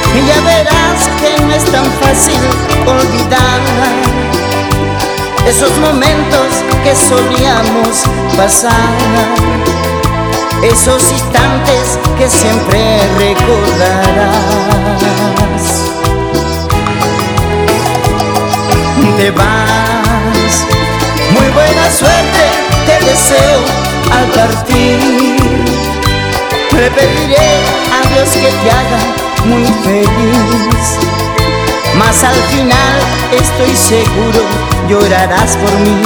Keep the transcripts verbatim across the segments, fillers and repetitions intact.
y ya verás que no es tan fácil olvidar esos momentos que solíamos pasar, esos instantes que siempre recordarás. Te vas, muy buena suerte te deseo al partir. Le pediré a Dios que te haga muy feliz, mas al final estoy seguro llorarás por mí.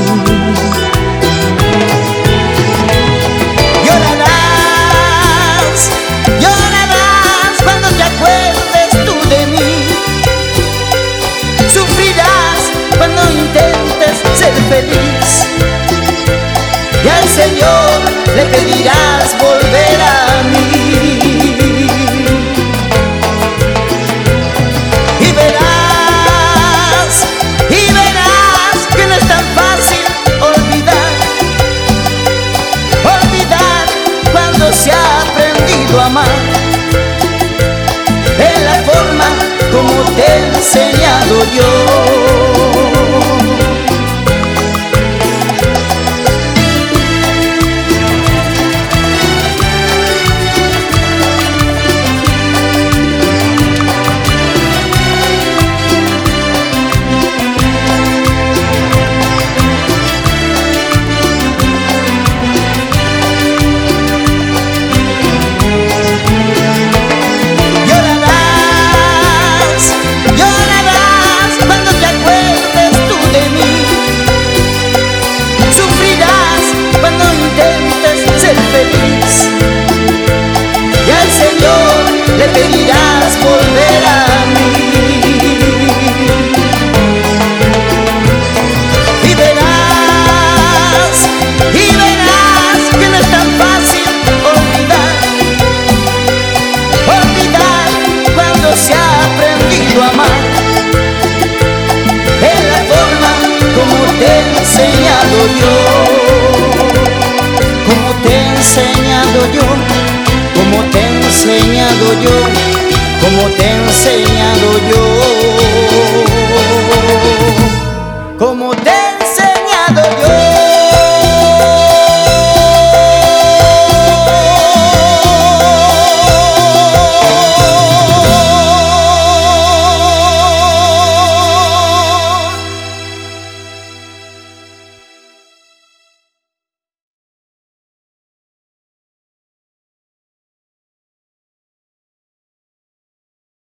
Llorarás, llorarás cuando te acuerdes tú de mí. Sufrirás cuando intentes ser feliz, y al Señor le pedirás volver a mí. Y verás, y verás que no es tan fácil olvidar, olvidar cuando se ha aprendido a amar, de la forma como te he enseñado yo. Le pedirás volver a mí. Y verás, y verás que no es tan fácil olvidar, olvidar cuando se ha aprendido a amar, en la forma como te he enseñado yo, como te he enseñado yo, como te he enseñado yo, como te he enseñado yo.